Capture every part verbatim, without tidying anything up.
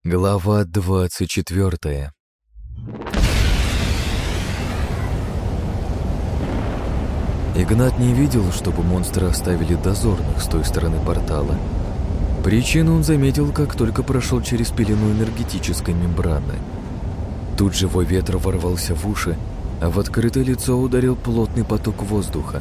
Глава двадцать четвертая. Игнат не видел, чтобы монстры оставили дозорных с той стороны портала. Причину он заметил, как только прошел через пелену энергетической мембраны. Тут же вой ветра ворвался в уши, а в открытое лицо ударил плотный поток воздуха.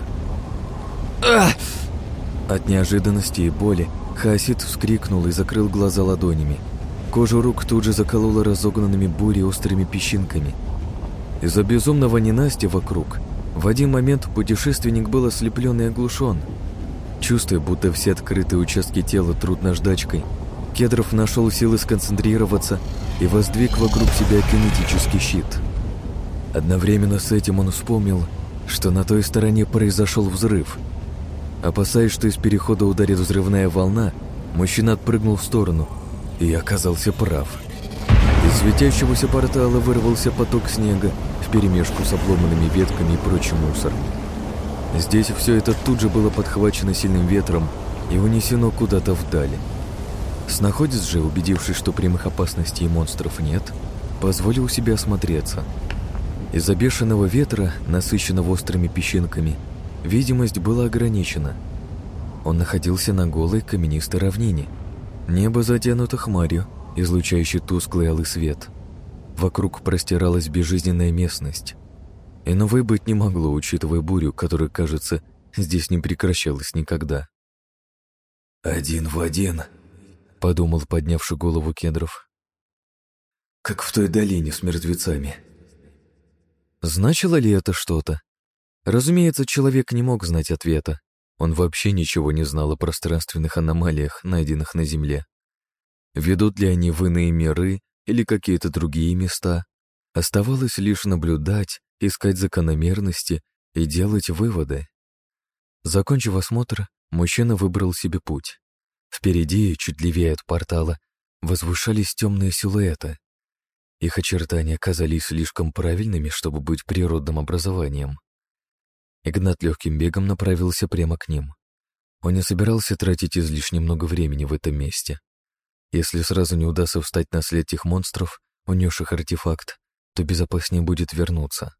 Ах! От неожиданности и боли Хаосид вскрикнул и закрыл глаза ладонями. Кожу рук тут же заколола разогнанными бурей острыми песчинками. Из-за безумного ненастья вокруг в один момент путешественник был ослеплен и оглушен. Чувствуя, будто все открытые участки тела трут наждачкой, Кедров нашел силы сконцентрироваться и воздвиг вокруг себя кинетический щит. Одновременно с этим он вспомнил, что на той стороне произошел взрыв. Опасаясь, что из перехода ударит взрывная волна, мужчина отпрыгнул в сторону и оказался прав. Из светящегося портала вырвался поток снега вперемешку с обломанными ветками и прочим мусором. Здесь все это тут же было подхвачено сильным ветром и унесено куда-то вдали. Снаходец же, убедившись, что прямых опасностей и монстров нет, позволил себе осмотреться. Из-за бешеного ветра, насыщенного острыми песчинками, видимость была ограничена. Он находился на голой каменистой равнине. Небо затянуто хмарью, излучающей тусклый алый свет. Вокруг простиралась безжизненная местность. Иного быть не могло, учитывая бурю, которая, кажется, здесь не прекращалась никогда. «Один в один», — подумал поднявший голову Кедров. «Как в той долине с мертвецами». Значило ли это что-то? Разумеется, человек не мог знать ответа. Он вообще ничего не знал о пространственных аномалиях, найденных на Земле. Ведут ли они в иные миры или какие-то другие места? Оставалось лишь наблюдать, искать закономерности и делать выводы. Закончив осмотр, мужчина выбрал себе путь. Впереди, чуть левее от портала, возвышались темные силуэты. Их очертания казались слишком правильными, чтобы быть природным образованием. Игнат легким бегом направился прямо к ним. Он не собирался тратить излишне много времени в этом месте. Если сразу не удастся встать на след тех монстров, унесших артефакт, то безопаснее будет вернуться.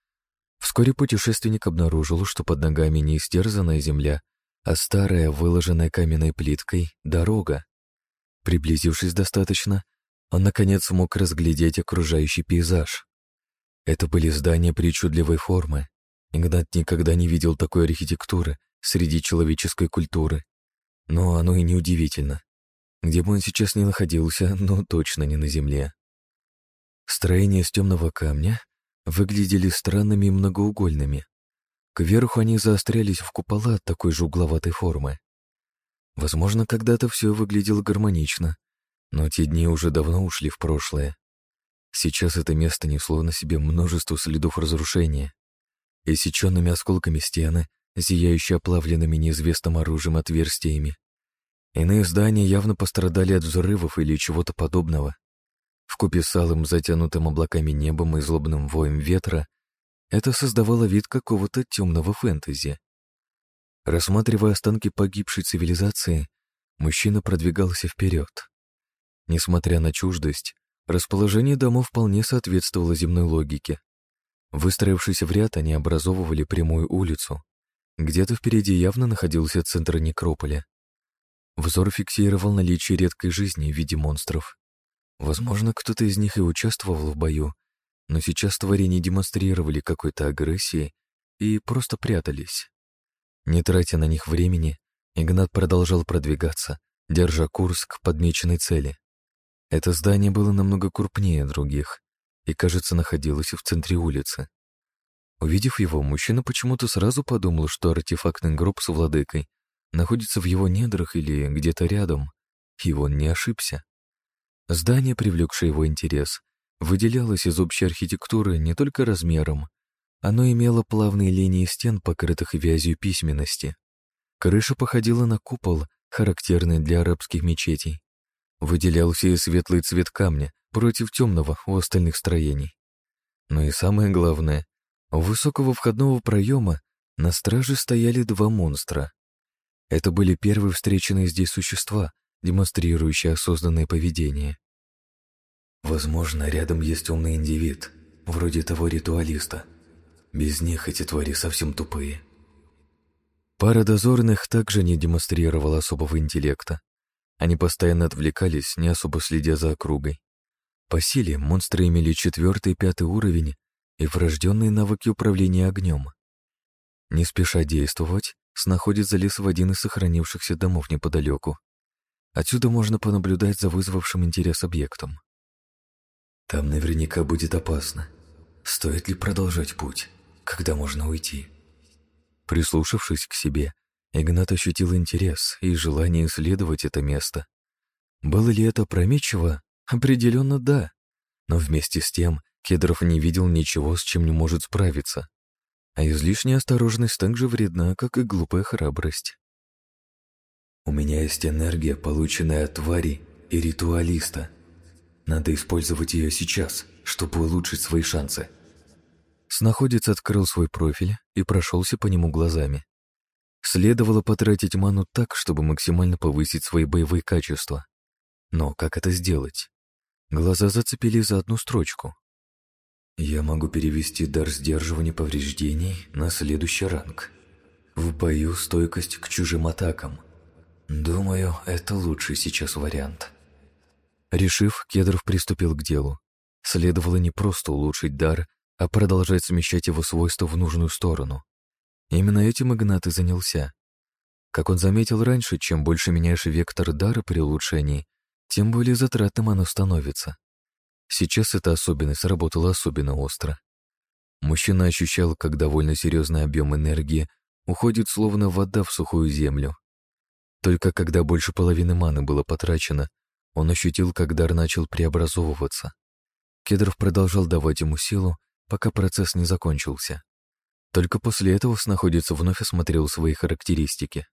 Вскоре путешественник обнаружил, что под ногами не истерзанная земля, а старая, выложенная каменной плиткой, дорога. Приблизившись достаточно, он наконец смог разглядеть окружающий пейзаж. Это были здания причудливой формы. Игнат никогда не видел такой архитектуры среди человеческой культуры. Но оно и не удивительно. Где бы он сейчас ни находился, но точно не на земле. Строения из темного камня выглядели странными и многоугольными. Кверху они заострялись в купола такой же угловатой формы. Возможно, когда-то все выглядело гармонично, но те дни уже давно ушли в прошлое. Сейчас это место несло на себе множество следов разрушения. Иссеченными осколками стены, зияющие оплавленными неизвестным оружием отверстиями. Иные здания явно пострадали от взрывов или чего-то подобного. Вкупе с алым, затянутым облаками небом и злобным воем ветра, это создавало вид какого-то темного фэнтези. Рассматривая останки погибшей цивилизации, мужчина продвигался вперед. Несмотря на чуждость, расположение домов вполне соответствовало земной логике. Выстроившись в ряд, они образовывали прямую улицу. Где-то впереди явно находился центр некрополя. Взор фиксировал наличие редкой жизни в виде монстров. Возможно, кто-то из них и участвовал в бою, но сейчас твари не демонстрировали какой-то агрессии и просто прятались. Не тратя на них времени, Игнат продолжал продвигаться, держа курс к подмеченной цели. Это здание было намного крупнее других и, кажется, находилось в центре улицы. Увидев его, мужчина почему-то сразу подумал, что артефактный гроб с владыкой находится в его недрах или где-то рядом, и он не ошибся. Здание, привлекшее его интерес, выделялось из общей архитектуры не только размером, оно имело плавные линии стен, покрытых вязью письменности. Крыша походила на купол, характерный для арабских мечетей. Выделялся и светлый цвет камня против темного у остальных строений. Но и самое главное, у высокого входного проема на страже стояли два монстра. Это были первые встреченные здесь существа, демонстрирующие осознанное поведение. Возможно, рядом есть умный индивид, вроде того ритуалиста. Без них эти твари совсем тупые. Пара дозорных также не демонстрировала особого интеллекта. Они постоянно отвлекались, не особо следя за округой. По силе монстры имели четвертый и пятый уровень и врожденные навыки управления огнем. Не спеша действовать, снаходец залез в один из сохранившихся домов неподалеку. Отсюда можно понаблюдать за вызвавшим интерес объектом. Там наверняка будет опасно. Стоит ли продолжать путь? Когда можно уйти? Прислушавшись к себе, Игнат ощутил интерес и желание исследовать это место. Было ли это опрометчиво? Определенно да. Но вместе с тем Кедров не видел ничего, с чем не может справиться. А излишняя осторожность так же вредна, как и глупая храбрость. «У меня есть энергия, полученная от твари и ритуалиста. Надо использовать ее сейчас, чтобы улучшить свои шансы». Снаходец открыл свой профиль и прошелся по нему глазами. Следовало потратить ману так, чтобы максимально повысить свои боевые качества. Но как это сделать? Глаза зацепились за одну строчку. «Я могу перевести дар сдерживания повреждений на следующий ранг. В бою стойкость к чужим атакам. Думаю, это лучший сейчас вариант». Решив, Кедров приступил к делу. Следовало не просто улучшить дар, а продолжать смещать его свойства в нужную сторону. Именно этим Игнат и занялся. Как он заметил раньше, чем больше меняешь вектор дара при улучшении, тем более затратным оно становится. Сейчас эта особенность работала особенно остро. Мужчина ощущал, как довольно серьезный объем энергии уходит словно вода в сухую землю. Только когда больше половины маны было потрачено, он ощутил, как дар начал преобразовываться. Кедров продолжал давать ему силу, пока процесс не закончился. Только после этого снаходец вновь осмотрел свои характеристики.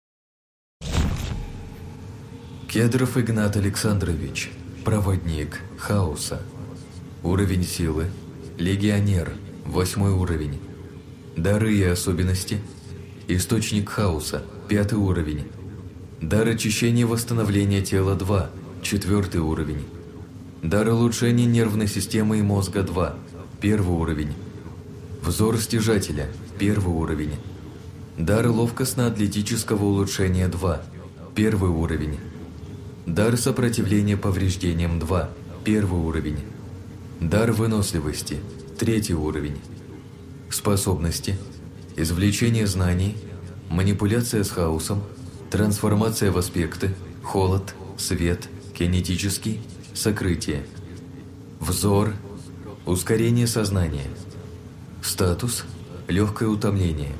Кедров Игнат Александрович, проводник хаоса. Уровень силы легионер, восьмой уровень. Дары и особенности: источник хаоса, пятый уровень. Дар очищения и восстановления тела два, четвертый уровень. Дар улучшения нервной системы и мозга два, первый уровень. Взор стяжателя, первый уровень. Дар ловкостно-атлетического улучшения два, первый уровень. Дар сопротивления повреждениям два, первый уровень. Дар выносливости, третий уровень. Способности: извлечение знаний, манипуляция с хаосом, трансформация в аспекты, холод, свет, кинетический, сокрытие. Взор, ускорение сознания. Статус: легкое утомление.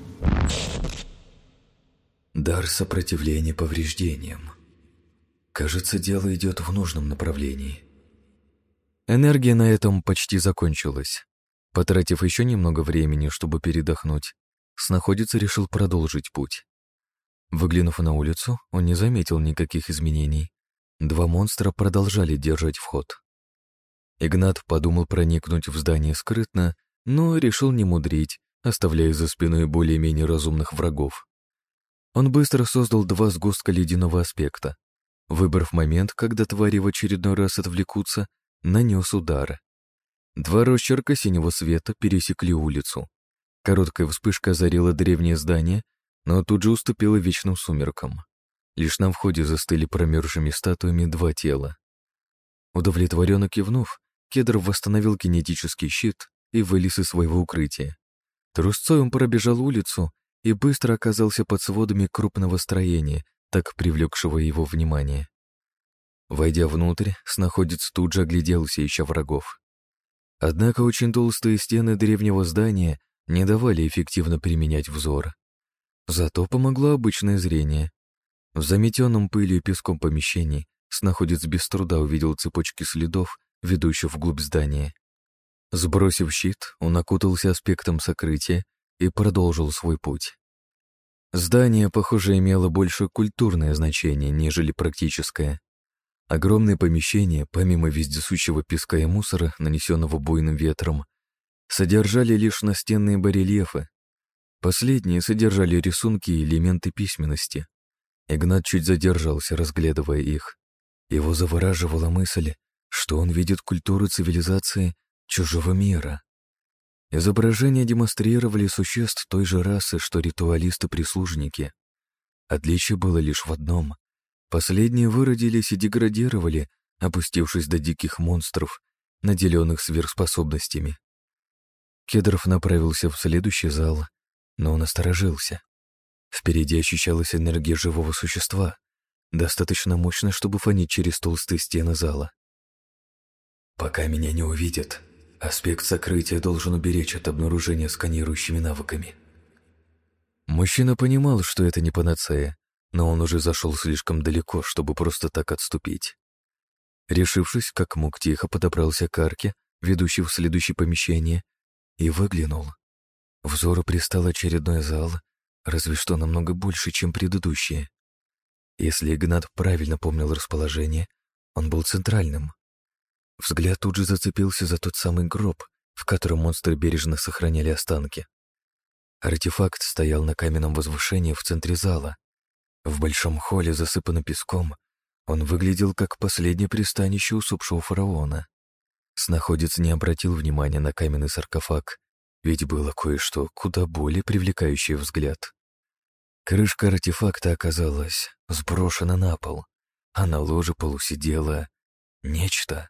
Дар сопротивления повреждениям. Кажется, дело идет в нужном направлении. Энергия на этом почти закончилась. Потратив еще немного времени, чтобы передохнуть, снаходец решил продолжить путь. Выглянув на улицу, он не заметил никаких изменений. Два монстра продолжали держать вход. Игнат подумал проникнуть в здание скрытно, но решил не мудрить, оставляя за спиной более-менее разумных врагов. Он быстро создал два сгустка ледяного аспекта. Выбрав момент, когда твари в очередной раз отвлекутся, нанес удар. Два росчерка синего света пересекли улицу. Короткая вспышка озарила древнее здание, но тут же уступила вечным сумеркам. Лишь на входе застыли промерзшими статуями два тела. Удовлетворенно кивнув, Кедров восстановил кинетический щит и вылез из своего укрытия. Трусцой он пробежал улицу и быстро оказался под сводами крупного строения, так привлекшего его внимание. Войдя внутрь, снаходец тут же огляделся, ища врагов. Однако очень толстые стены древнего здания не давали эффективно применять взор. Зато помогло обычное зрение. В заметенном пылью и песком помещении снаходец без труда увидел цепочки следов, ведущих вглубь здания. Сбросив щит, он окутался аспектом сокрытия и продолжил свой путь. Здание, похоже, имело больше культурное значение, нежели практическое. Огромные помещения, помимо вездесущего песка и мусора, нанесенного буйным ветром, содержали лишь настенные барельефы. Последние содержали рисунки и элементы письменности. Игнат чуть задержался, разглядывая их. Его завораживала мысль, что он видит культуру цивилизации чужого мира. Изображения демонстрировали существ той же расы, что ритуалисты-прислужники. Отличие было лишь в одном. Последние выродились и деградировали, опустившись до диких монстров, наделенных сверхспособностями. Кедров направился в следующий зал, но он осторожился. Впереди ощущалась энергия живого существа, достаточно мощная, чтобы фонить через толстые стены зала. «Пока меня не увидят, аспект сокрытия должен уберечь от обнаружения сканирующими навыками». Мужчина понимал, что это не панацея, но он уже зашел слишком далеко, чтобы просто так отступить. Решившись, как мог, тихо подобрался к арке, ведущей в следующее помещение, и выглянул. Взору пристал очередной зал, разве что намного больше, чем предыдущие. Если Игнат правильно помнил расположение, он был центральным. Взгляд тут же зацепился за тот самый гроб, в котором монстры бережно сохраняли останки. Артефакт стоял на каменном возвышении в центре зала. В большом холле, засыпанном песком, он выглядел как последнее пристанище усопшего фараона. Снаходец не обратил внимания на каменный саркофаг, ведь было кое-что куда более привлекающее взгляд. Крышка артефакта оказалась сброшена на пол, а на ложе полусидело нечто.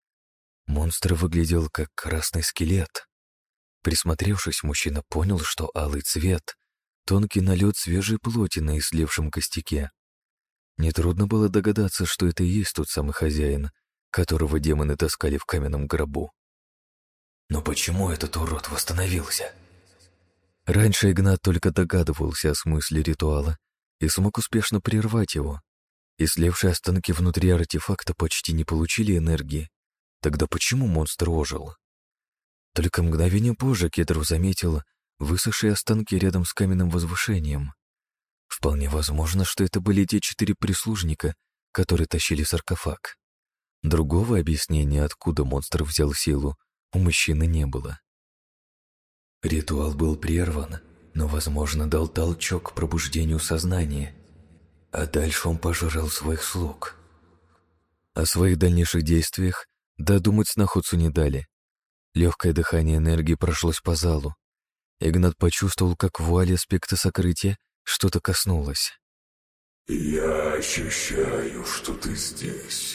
Монстр выглядел как красный скелет. Присмотревшись, мужчина понял, что алый цвет — тонкий налет свежей плоти на истлевшем костяке. Нетрудно было догадаться, что это и есть тот самый хозяин, которого демоны таскали в каменном гробу. Но почему этот урод восстановился? Раньше Игнат только догадывался о смысле ритуала и смог успешно прервать его. Истлевшие останки внутри артефакта почти не получили энергии. Тогда почему монстр ожил? Только мгновение позже Кедров заметил высохшие останки рядом с каменным возвышением. Вполне возможно, что это были те четыре прислужника, которые тащили саркофаг. Другого объяснения, откуда монстр взял силу, у мужчины не было. Ритуал был прерван, но, возможно, дал толчок к пробуждению сознания, а дальше он пожрал своих слуг. О своих дальнейших действиях додумать сноходцу не дали. Легкое дыхание энергии прошлось по залу. Игнат почувствовал, как в вуале аспекта сокрытия что-то коснулось. «Я ощущаю, что ты здесь».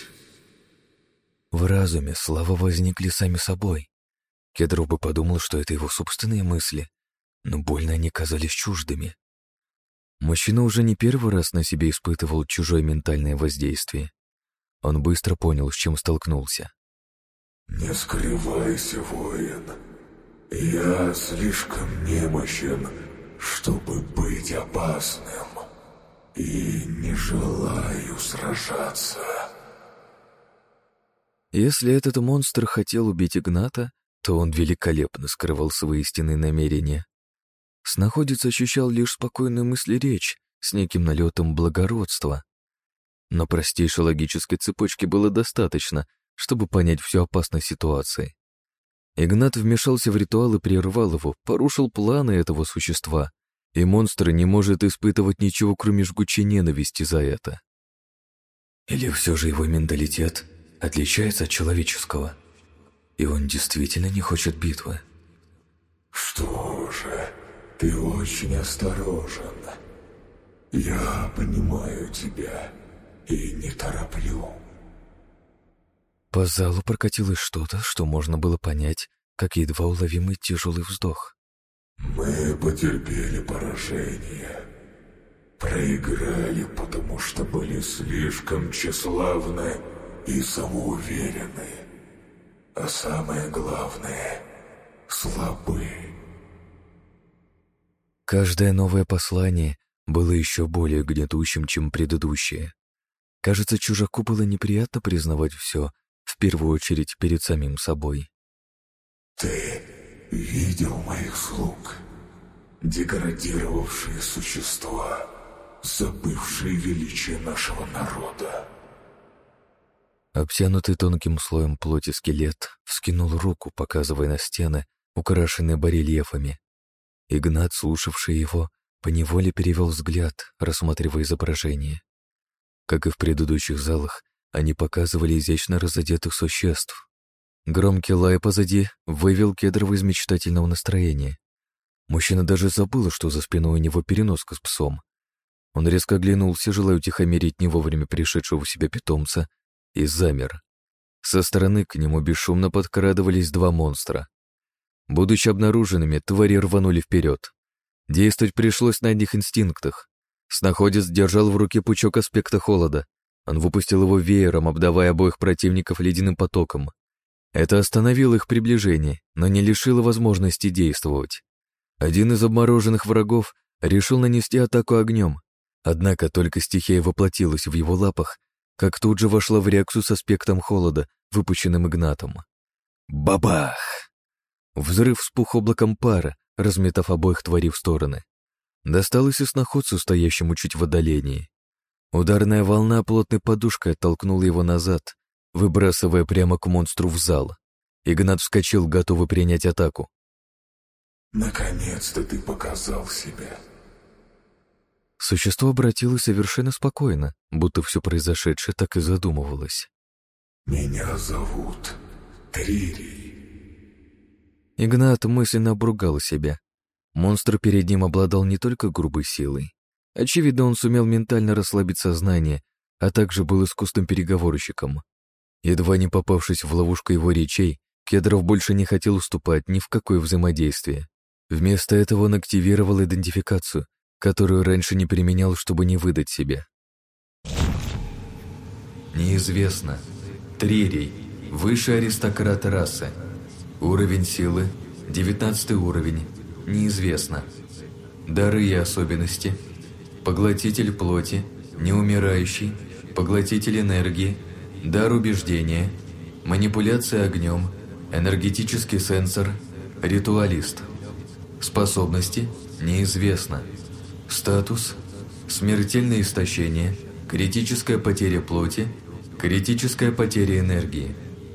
В разуме слова возникли сами собой. Кедров бы подумал, что это его собственные мысли, но больно они казались чуждыми. Мужчина уже не первый раз на себе испытывал чужое ментальное воздействие. Он быстро понял, с чем столкнулся. «Не скрывайся, воин. Я слишком немощен, чтобы быть опасным, и не желаю сражаться». Если этот монстр хотел убить Игната, то он великолепно скрывал свои истинные намерения. Снаходец ощущал лишь спокойную мысль-речь с неким налетом благородства. Но простейшей логической цепочки было достаточно, чтобы понять всю опасность ситуации. Игнат вмешался в ритуал и прервал его, порушил планы этого существа, и монстр не может испытывать ничего, кроме жгучей ненависти за это. Или все же его менталитет отличается от человеческого, и он действительно не хочет битвы? «Что же, ты очень осторожен. Я понимаю тебя и не тороплю». По залу прокатилось что-то, что можно было понять, как едва уловимый тяжелый вздох. «Мы потерпели поражение. Проиграли, потому что были слишком тщеславны и самоуверены. А самое главное — слабы». Каждое новое послание было еще более гнетущим, чем предыдущее. Кажется, чужаку было неприятно признавать все, в первую очередь перед самим собой. «Ты видел моих слуг? Деградировавшие существа, забывшие величие нашего народа». Обтянутый тонким слоем плоти скелет вскинул руку, показывая на стены, украшенные барельефами. Игнат, слушавший его, поневоле перевел взгляд, рассматривая изображение. Как и в предыдущих залах, Они показывали изящно разодетых существ. Громкий лай позади вывел Кедрова из мечтательного настроения. Мужчина даже забыл, что за спиной у него переноска с псом. Он резко оглянулся, желая утихомирить не вовремя пришедшего в себя питомца, и замер. Со стороны к нему бесшумно подкрадывались два монстра. Будучи обнаруженными, твари рванули вперед. Действовать пришлось на одних инстинктах. Снаходец держал в руке пучок аспекта холода. Он выпустил его веером, обдавая обоих противников ледяным потоком. Это остановило их приближение, но не лишило возможности действовать. Один из обмороженных врагов решил нанести атаку огнем, однако только стихия воплотилась в его лапах, как тут же вошла в реакцию с аспектом холода, выпущенным Игнатом. Бабах! Взрыв вспух облаком пара, разметав обоих тварей в стороны. Досталось и сноходцу, стоящему чуть в отдалении. Ударная волна плотной подушкой оттолкнула его назад, выбрасывая прямо к монстру в зал. Игнат вскочил, готовый принять атаку. «Наконец-то ты показал себя!» Существо обратилось совершенно спокойно, будто все произошедшее так и задумывалось. «Меня зовут Тририй». Игнат мысленно обругал себя. Монстр перед ним обладал не только грубой силой. Очевидно, он сумел ментально расслабить сознание, а также был искусным переговорщиком. Едва не попавшись в ловушку его речей, Кедров больше не хотел уступать ни в какое взаимодействие. Вместо этого он активировал идентификацию, которую раньше не применял, чтобы не выдать себя. Неизвестно. Тририй. Высший аристократ расы. Уровень силы. девятнадцатый уровень. Неизвестно. Дары и особенности. Поглотитель плоти. Неумирающий. Поглотитель энергии. Дар убеждения. Манипуляция огнем. Энергетический сенсор. Ритуалист. Способности. Неизвестно. Статус. Смертельное истощение. Критическая потеря плоти. Критическая потеря энергии.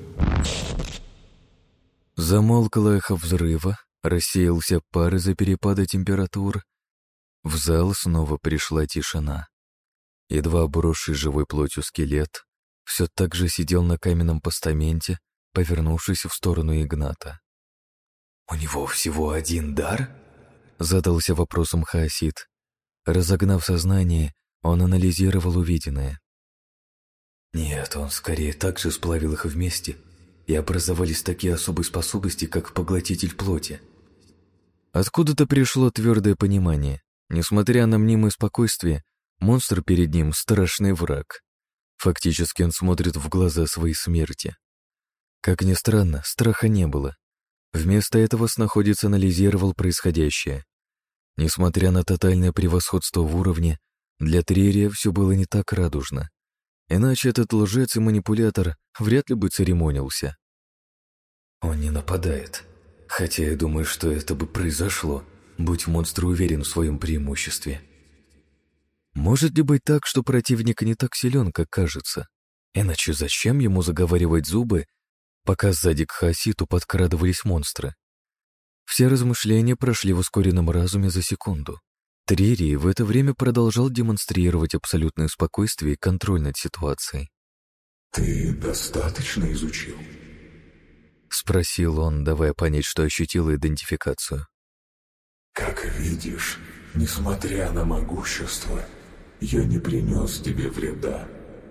Замолкло эхо взрыва, рассеялся пар из-за перепада температур. В зал снова пришла тишина. Едва обросший живой плотью скелет все так же сидел на каменном постаменте, повернувшись в сторону Игната. «У него всего один дар?» — задался вопросом Хаосид. Разогнав сознание, он анализировал увиденное. Нет, он скорее так же сплавил их вместе, и образовались такие особые способности, как поглотитель плоти. Откуда-то пришло твердое понимание. Несмотря на мнимое спокойствие, монстр перед ним — страшный враг. Фактически он смотрит в глаза своей смерти. Как ни странно, страха не было. Вместо этого снаходец анализировал происходящее. Несмотря на тотальное превосходство в уровне, для Тририя все было не так радужно. Иначе этот лжец и манипулятор вряд ли бы церемонился. Он не нападает. Хотя я думаю, что это бы произошло, будь монстр уверен в своем преимуществе. Может ли быть так, что противник не так силен, как кажется? Иначе зачем ему заговаривать зубы, пока сзади к Хаоситу подкрадывались монстры? Все размышления прошли в ускоренном разуме за секунду. Тририй в это время продолжал демонстрировать абсолютное спокойствие и контроль над ситуацией. «Ты достаточно изучил?» — спросил он, давая понять, что ощутил идентификацию. «Как видишь, несмотря на могущество, я не принес тебе вреда».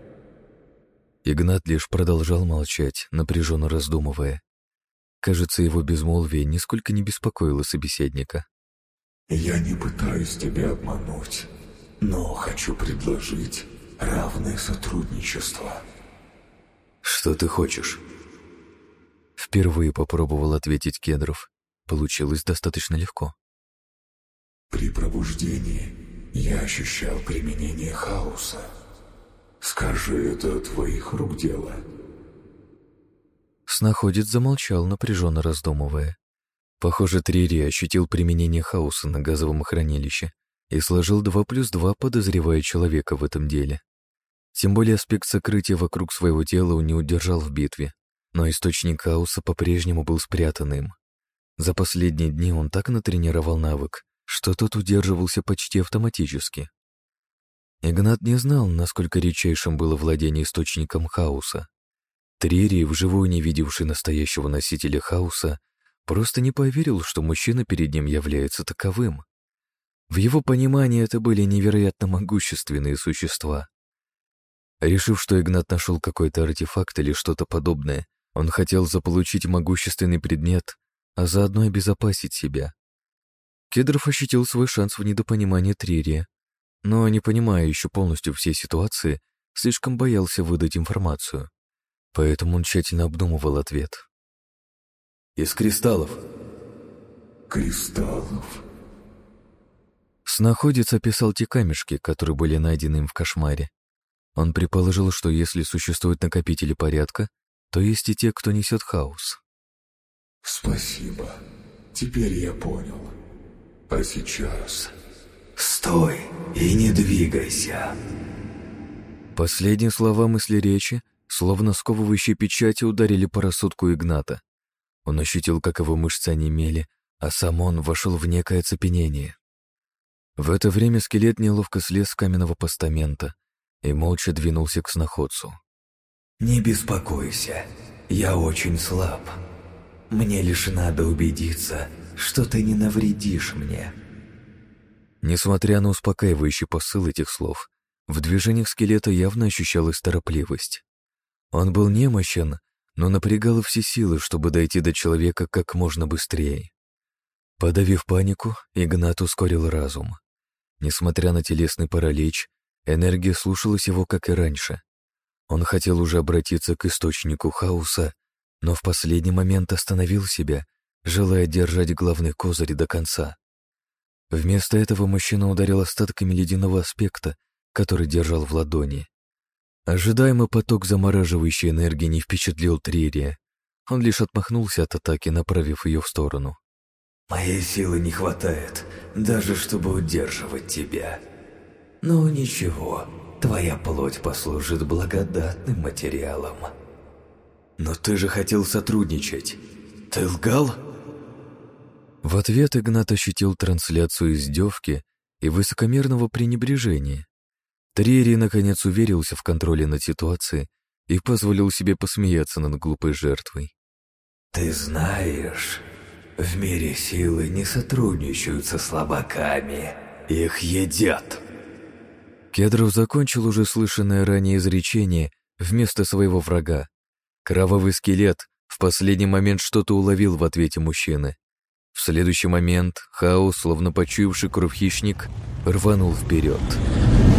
Игнат лишь продолжал молчать, напряженно раздумывая. Кажется, его безмолвие нисколько не беспокоило собеседника. «Я не пытаюсь тебя обмануть, но хочу предложить равное сотрудничество». «Что ты хочешь?» Впервые попробовал ответить Кедров. Получилось достаточно легко. «При пробуждении я ощущал применение хаоса. Скажи, это твоих рук дело?» Снаходец замолчал, напряженно раздумывая. Похоже, Тририй ощутил применение хаоса на газовом хранилище и сложил два плюс два, подозревая человека в этом деле. Тем более аспект сокрытия вокруг своего тела он не удержал в битве, но источник хаоса по-прежнему был спрятан им. За последние дни он так натренировал навык, что тот удерживался почти автоматически. Игнат не знал, насколько редчайшим было владение источником хаоса. Трири, вживую не видевший настоящего носителя хаоса, просто не поверил, что мужчина перед ним является таковым. В его понимании это были невероятно могущественные существа. Решив, что Игнат нашел какой-то артефакт или что-то подобное, он хотел заполучить могущественный предмет, а заодно обезопасить себя. Кедров ощутил свой шанс в недопонимании Трири, но, не понимая еще полностью всей ситуации, слишком боялся выдать информацию. Поэтому он тщательно обдумывал ответ. «Из кристаллов». «Кристаллов?» Снаходец описал те камешки, которые были найдены им в кошмаре. Он предположил, что если существуют накопители порядка, то есть и те, кто несет хаос. «Спасибо. Теперь я понял. А сейчас...» «Стой и не двигайся!» Последние слова мысли речи, словно сковывающие печати, ударили по рассудку Игната. Он ощутил, как его мышцы онемели, а сам он вошел в некое оцепенение. В это время скелет неловко слез с каменного постамента и молча двинулся к сноходцу. «Не беспокойся, я очень слаб. Мне лишь надо убедиться, что ты не навредишь мне». Несмотря на успокаивающий посыл этих слов, в движениях скелета явно ощущалась торопливость. Он был немощен, но напрягал все силы, чтобы дойти до человека как можно быстрее. Подавив панику, Игнат ускорил разум. Несмотря на телесный паралич, энергия слушалась его, как и раньше. Он хотел уже обратиться к источнику хаоса, но в последний момент остановил себя, желая держать главный козырь до конца. Вместо этого мужчина ударил остатками ледяного аспекта, который держал в ладони. Ожидаемый поток замораживающей энергии не впечатлил Тририя. Он лишь отмахнулся от атаки, направив ее в сторону. «Моей силы не хватает, даже чтобы удерживать тебя. Но ничего, твоя плоть послужит благодатным материалом». «Но ты же хотел сотрудничать. Ты лгал?» В ответ Игнат ощутил трансляцию издевки и высокомерного пренебрежения. Тририй наконец уверился в контроле над ситуацией и позволил себе посмеяться над глупой жертвой. «Ты знаешь, в мире силы не сотрудничают со слабаками, их едят». Кедров закончил уже слышанное ранее изречение вместо своего врага. Кровавый скелет в последний момент что-то уловил в ответе мужчины. В следующий момент хаос, словно почуявший кровь хищник, рванул вперед.